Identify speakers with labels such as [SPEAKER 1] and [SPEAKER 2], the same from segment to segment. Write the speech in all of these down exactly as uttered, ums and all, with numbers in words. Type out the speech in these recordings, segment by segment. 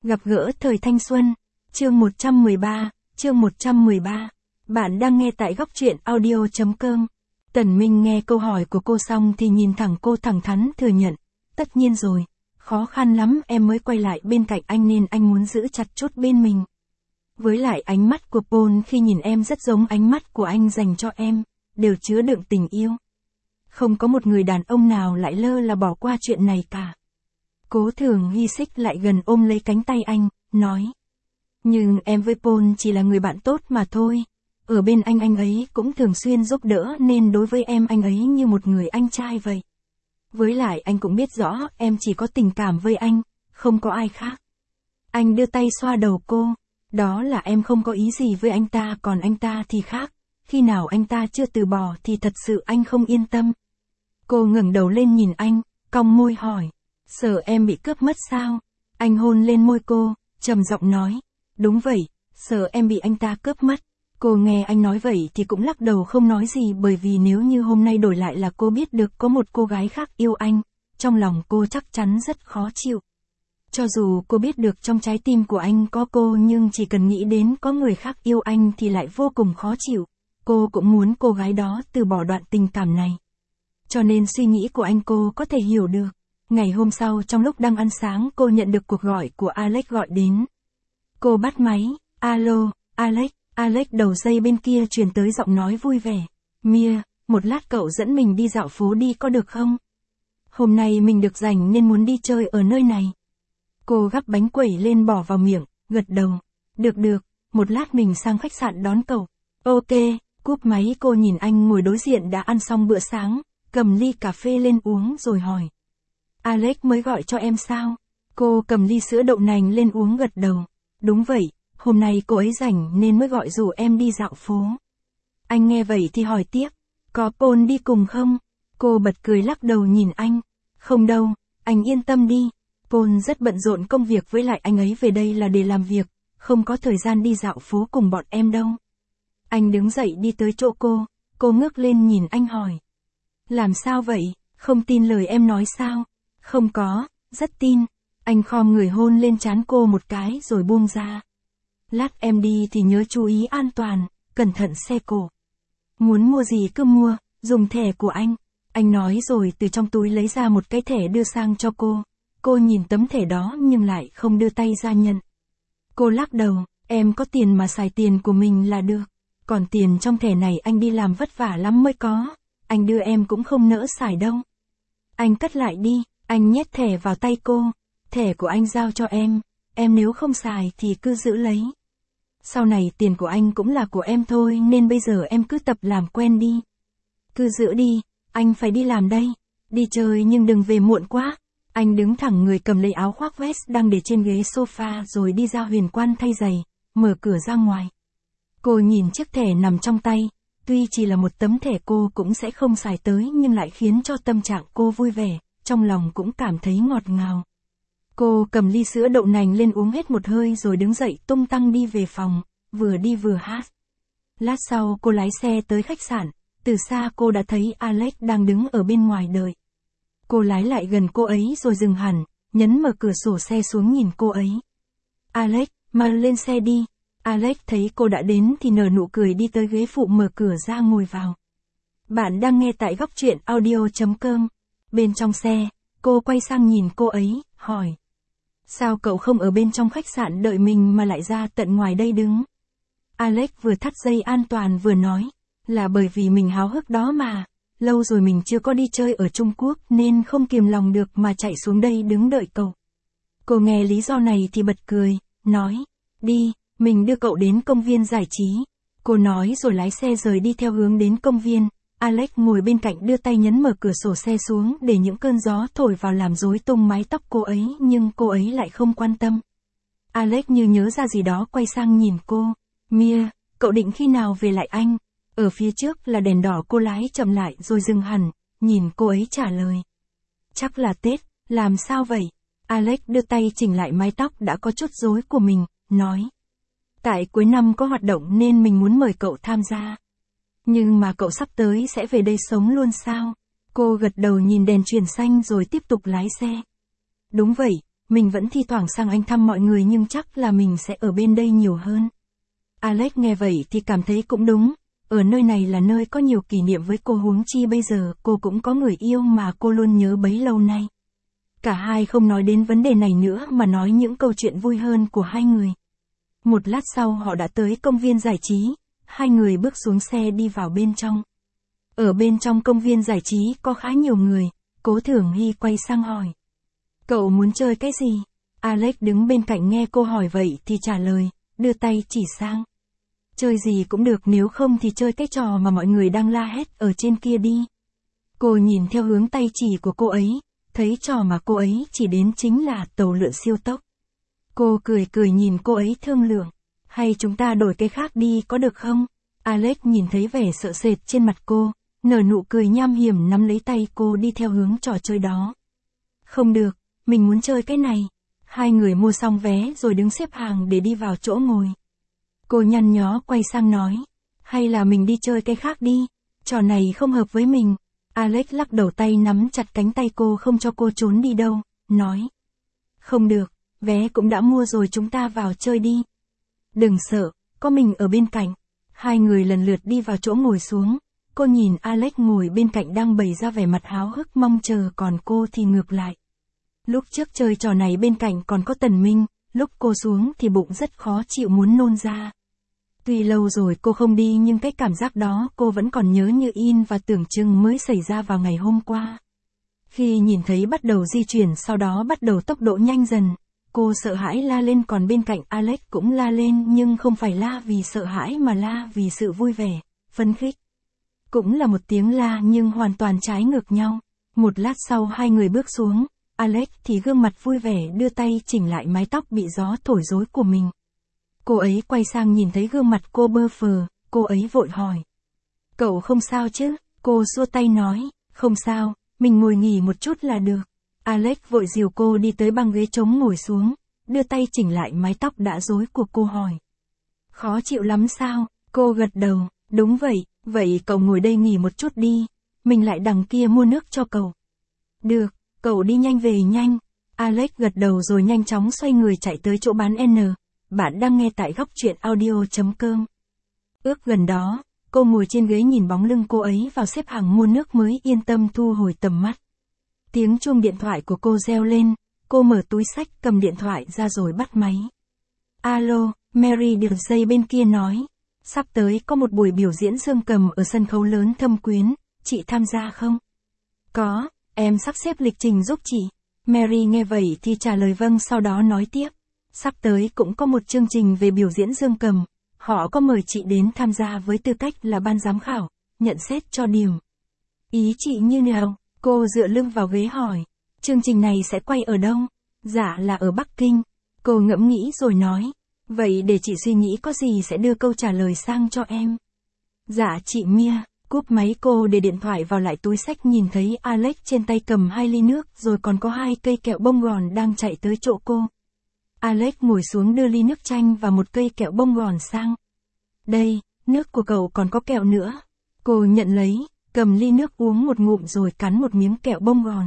[SPEAKER 1] Gặp gỡ thời thanh xuân, chương một trăm mười ba, chương một trăm mười ba. Bạn đang nghe tại góc truyện audio.com. Tần Minh nghe câu hỏi của cô xong thì nhìn thẳng cô thẳng thắn thừa nhận. Tất nhiên rồi, khó khăn lắm em mới quay lại bên cạnh anh nên anh muốn giữ chặt chút bên mình. Với lại ánh mắt của Paul khi nhìn em rất giống ánh mắt của anh dành cho em, đều chứa đựng tình yêu. Không có một người đàn ông nào lại lơ là bỏ qua chuyện này cả. Cố Thường Hy xích lại gần ôm lấy cánh tay anh, nói. Nhưng em với Paul chỉ là người bạn tốt mà thôi. Ở bên anh anh ấy cũng thường xuyên giúp đỡ nên đối với em anh ấy như một người anh trai vậy. Với lại anh cũng biết rõ em chỉ có tình cảm với anh, không có ai khác. Anh đưa tay xoa đầu cô. Đó là em không có ý gì với anh ta, còn anh ta thì khác. Khi nào anh ta chưa từ bỏ thì thật sự anh không yên tâm. Cô ngẩng đầu lên nhìn anh, cong môi hỏi. Sợ em bị cướp mất sao? Anh hôn lên môi cô, trầm giọng nói. Đúng vậy, sợ em bị anh ta cướp mất. Cô nghe anh nói vậy thì cũng lắc đầu không nói gì, bởi vì nếu như hôm nay đổi lại là cô biết được có một cô gái khác yêu anh, trong lòng cô chắc chắn rất khó chịu. Cho dù cô biết được trong trái tim của anh có cô, nhưng chỉ cần nghĩ đến có người khác yêu anh thì lại vô cùng khó chịu. Cô cũng muốn cô gái đó từ bỏ đoạn tình cảm này. Cho nên suy nghĩ của anh cô có thể hiểu được. Ngày hôm sau trong lúc đang ăn sáng cô nhận được cuộc gọi của Alex gọi đến. Cô bắt máy. Alo, Alex. Alex đầu dây bên kia truyền tới giọng nói vui vẻ. Mia, một lát cậu dẫn mình đi dạo phố đi có được không? Hôm nay mình được rảnh nên muốn đi chơi ở nơi này. Cô gắp bánh quẩy lên bỏ vào miệng, gật đầu. Được được, một lát mình sang khách sạn đón cậu. Ok, cúp máy cô nhìn anh ngồi đối diện đã ăn xong bữa sáng, cầm ly cà phê lên uống rồi hỏi. Alex mới gọi cho em sao? Cô cầm ly sữa đậu nành lên uống gật đầu. Đúng vậy, hôm nay cô ấy rảnh nên mới gọi rủ em đi dạo phố. Anh nghe vậy thì hỏi tiếp. Có Paul đi cùng không? Cô bật cười lắc đầu nhìn anh. Không đâu, anh yên tâm đi. Paul rất bận rộn công việc, với lại anh ấy về đây là để làm việc, không có thời gian đi dạo phố cùng bọn em đâu. Anh đứng dậy đi tới chỗ cô, cô ngước lên nhìn anh hỏi. Làm sao vậy, không tin lời em nói sao? Không có, rất tin. Anh khom người hôn lên trán cô một cái rồi buông ra. Lát em đi thì nhớ chú ý an toàn, cẩn thận xe cổ. Muốn mua gì cứ mua, dùng thẻ của anh. Anh nói rồi từ trong túi lấy ra một cái thẻ đưa sang cho cô. Cô nhìn tấm thẻ đó nhưng lại không đưa tay ra nhận. Cô lắc đầu, em có tiền mà xài tiền của mình là được. Còn tiền trong thẻ này anh đi làm vất vả lắm mới có. Anh đưa em cũng không nỡ xài đâu. Anh cất lại đi, anh nhét thẻ vào tay cô. Thẻ của anh giao cho em, em nếu không xài thì cứ giữ lấy. Sau này tiền của anh cũng là của em thôi nên bây giờ em cứ tập làm quen đi. Cứ giữ đi, anh phải đi làm đây. Đi chơi nhưng đừng về muộn quá. Anh đứng thẳng người cầm lấy áo khoác vest đang để trên ghế sofa rồi đi ra huyền quan thay giày, mở cửa ra ngoài. Cô nhìn chiếc thẻ nằm trong tay, tuy chỉ là một tấm thẻ cô cũng sẽ không xài tới nhưng lại khiến cho tâm trạng cô vui vẻ, trong lòng cũng cảm thấy ngọt ngào. Cô cầm ly sữa đậu nành lên uống hết một hơi rồi đứng dậy tung tăng đi về phòng, vừa đi vừa hát. Lát sau cô lái xe tới khách sạn, từ xa cô đã thấy Alex đang đứng ở bên ngoài đợi. Cô lái lại gần cô ấy rồi dừng hẳn, nhấn mở cửa sổ xe xuống nhìn cô ấy. Alex, mau lên xe đi. Alex thấy cô đã đến thì nở nụ cười đi tới ghế phụ mở cửa ra ngồi vào. Bạn đang nghe tại góc truyện audio.com. Bên trong xe, cô quay sang nhìn cô ấy, hỏi. Sao cậu không ở bên trong khách sạn đợi mình mà lại ra tận ngoài đây đứng? Alex vừa thắt dây an toàn vừa nói. Là bởi vì mình háo hức đó mà. Lâu rồi mình chưa có đi chơi ở Trung Quốc nên không kiềm lòng được mà chạy xuống đây đứng đợi cậu. Cô nghe lý do này thì bật cười, nói. Đi, mình đưa cậu đến công viên giải trí. Cô nói rồi lái xe rời đi theo hướng đến công viên. Alex ngồi bên cạnh đưa tay nhấn mở cửa sổ xe xuống để những cơn gió thổi vào làm rối tung mái tóc cô ấy, nhưng cô ấy lại không quan tâm. Alex như nhớ ra gì đó quay sang nhìn cô. Mia, cậu định khi nào về lại anh? Ở phía trước là đèn đỏ, cô lái chậm lại rồi dừng hẳn, nhìn cô ấy trả lời. Chắc là Tết, làm sao vậy? Alex đưa tay chỉnh lại mái tóc đã có chút rối của mình, nói. Tại cuối năm có hoạt động nên mình muốn mời cậu tham gia. Nhưng mà cậu sắp tới sẽ về đây sống luôn sao? Cô gật đầu nhìn đèn chuyển xanh rồi tiếp tục lái xe. Đúng vậy, mình vẫn thi thoảng sang Anh thăm mọi người nhưng chắc là mình sẽ ở bên đây nhiều hơn. Alex nghe vậy thì cảm thấy cũng đúng, ở nơi này là nơi có nhiều kỷ niệm với cô, huống chi bây giờ cô cũng có người yêu mà cô luôn nhớ bấy lâu nay. Cả hai không nói đến vấn đề này nữa mà nói những câu chuyện vui hơn của hai người. Một lát sau họ đã tới công viên giải trí, hai người bước xuống xe đi vào bên trong. Ở bên trong công viên giải trí có khá nhiều người, Cố Thường Hy quay sang hỏi. Cậu muốn chơi cái gì? Alex đứng bên cạnh nghe cô hỏi vậy thì trả lời, đưa tay chỉ sang. Chơi gì cũng được, nếu không thì chơi cái trò mà mọi người đang la hét ở trên kia đi. Cô nhìn theo hướng tay chỉ của cô ấy, thấy trò mà cô ấy chỉ đến chính là tàu lượn siêu tốc. Cô cười cười nhìn cô ấy thương lượng, hay chúng ta đổi cái khác đi có được không? Alex nhìn thấy vẻ sợ sệt trên mặt cô, nở nụ cười nham hiểm nắm lấy tay cô đi theo hướng trò chơi đó. Không được, mình muốn chơi cái này. Hai người mua xong vé rồi đứng xếp hàng để đi vào chỗ ngồi. Cô nhăn nhó quay sang nói, hay là mình đi chơi cái khác đi, trò này không hợp với mình. Alex lắc đầu tay nắm chặt cánh tay cô không cho cô trốn đi đâu, nói. Không được, vé cũng đã mua rồi, chúng ta vào chơi đi. Đừng sợ, có mình ở bên cạnh. Hai người lần lượt đi vào chỗ ngồi xuống, cô nhìn Alex ngồi bên cạnh đang bày ra vẻ mặt háo hức mong chờ, còn cô thì ngược lại. Lúc trước chơi trò này bên cạnh còn có Tần Minh, lúc cô xuống thì bụng rất khó chịu muốn nôn ra. Tuy lâu rồi cô không đi nhưng cái cảm giác đó cô vẫn còn nhớ như in và tưởng chừng mới xảy ra vào ngày hôm qua. Khi nhìn thấy bắt đầu di chuyển sau đó bắt đầu tốc độ nhanh dần, cô sợ hãi la lên, còn bên cạnh Alex cũng la lên nhưng không phải la vì sợ hãi mà la vì sự vui vẻ, phấn khích. Cũng là một tiếng la nhưng hoàn toàn trái ngược nhau. Một lát sau hai người bước xuống, Alex thì gương mặt vui vẻ đưa tay chỉnh lại mái tóc bị gió thổi rối của mình. Cô ấy quay sang nhìn thấy gương mặt cô bơ phờ, cô ấy vội hỏi. Cậu không sao chứ? Cô xua tay nói, không sao, mình ngồi nghỉ một chút là được. Alex vội dìu cô đi tới băng ghế trống ngồi xuống, đưa tay chỉnh lại mái tóc đã rối của cô hỏi. Khó chịu lắm sao? Cô gật đầu, đúng vậy, vậy cậu ngồi đây nghỉ một chút đi, mình lại đằng kia mua nước cho cậu. Được, cậu đi nhanh về nhanh. Alex gật đầu rồi nhanh chóng xoay người chạy tới chỗ bán N. Bạn đang nghe tại góc truyện audio chấm com. Ước gần đó, cô ngồi trên ghế nhìn bóng lưng cô ấy vào xếp hàng mua nước mới yên tâm thu hồi tầm mắt. Tiếng chuông điện thoại của cô reo lên, cô mở túi xách cầm điện thoại ra rồi bắt máy. Alo, Mary đi dây bên kia nói. Sắp tới có một buổi biểu diễn dương cầm ở sân khấu lớn Thâm Quyến, chị tham gia không? Có, em sắp xếp lịch trình giúp chị. Mary nghe vậy thì trả lời vâng, sau đó nói tiếp. Sắp tới cũng có một chương trình về biểu diễn dương cầm, họ có mời chị đến tham gia với tư cách là ban giám khảo, nhận xét cho điểm. Ý chị như nào? Cô dựa lưng vào ghế hỏi. Chương trình này sẽ quay ở đâu? Dạ là ở Bắc Kinh. Cô ngẫm nghĩ rồi nói. Vậy để chị suy nghĩ có gì sẽ đưa câu trả lời sang cho em. Dạ chị Mia. Cúp máy cô để điện thoại vào lại túi xách, nhìn thấy Alex trên tay cầm hai ly nước rồi còn có hai cây kẹo bông gòn đang chạy tới chỗ cô. Alex ngồi xuống đưa ly nước chanh và một cây kẹo bông gòn sang. Đây, nước của cậu còn có kẹo nữa. Cô nhận lấy, cầm ly nước uống một ngụm rồi cắn một miếng kẹo bông gòn.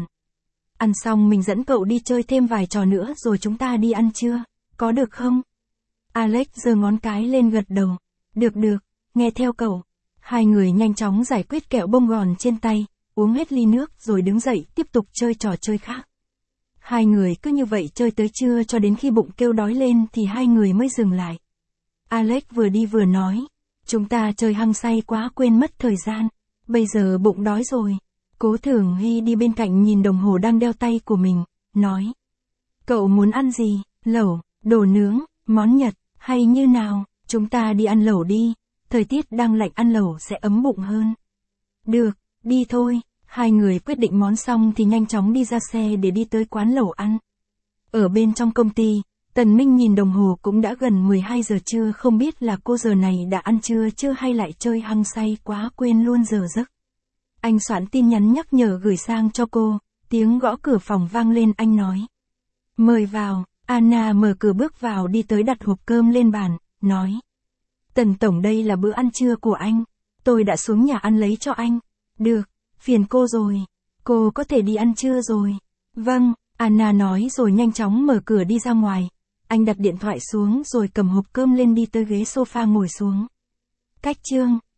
[SPEAKER 1] Ăn xong mình dẫn cậu đi chơi thêm vài trò nữa rồi chúng ta đi ăn trưa, có được không? Alex giơ ngón cái lên gật đầu. Được được, nghe theo cậu. Hai người nhanh chóng giải quyết kẹo bông gòn trên tay, uống hết ly nước rồi đứng dậy tiếp tục chơi trò chơi khác. Hai người cứ như vậy chơi tới trưa cho đến khi bụng kêu đói lên thì hai người mới dừng lại. Alex vừa đi vừa nói, chúng ta chơi hăng say quá quên mất thời gian, bây giờ bụng đói rồi. Cố Thường Hy đi bên cạnh nhìn đồng hồ đang đeo tay của mình, nói. Cậu muốn ăn gì, lẩu, đồ nướng, món Nhật, hay như nào, chúng ta đi ăn lẩu đi, thời tiết đang lạnh ăn lẩu sẽ ấm bụng hơn. Được, đi thôi. Hai người quyết định món xong thì nhanh chóng đi ra xe để đi tới quán lẩu ăn. Ở bên trong công ty, Tần Minh nhìn đồng hồ cũng đã gần mười hai giờ trưa, không biết là cô giờ này đã ăn trưa chưa hay lại chơi hăng say quá quên luôn giờ giấc. Anh soạn tin nhắn nhắc nhở gửi sang cho cô, tiếng gõ cửa phòng vang lên, anh nói. Mời vào. Anna mở cửa bước vào đi tới đặt hộp cơm lên bàn, nói. Tần tổng, đây là bữa ăn trưa của anh. Tôi đã xuống nhà ăn lấy cho anh. Được, phiền cô rồi. Cô có thể đi ăn trưa rồi. Vâng, Anna nói rồi nhanh chóng mở cửa đi ra ngoài. Anh đặt điện thoại xuống rồi cầm hộp cơm lên đi tới ghế sofa ngồi xuống. Cách chương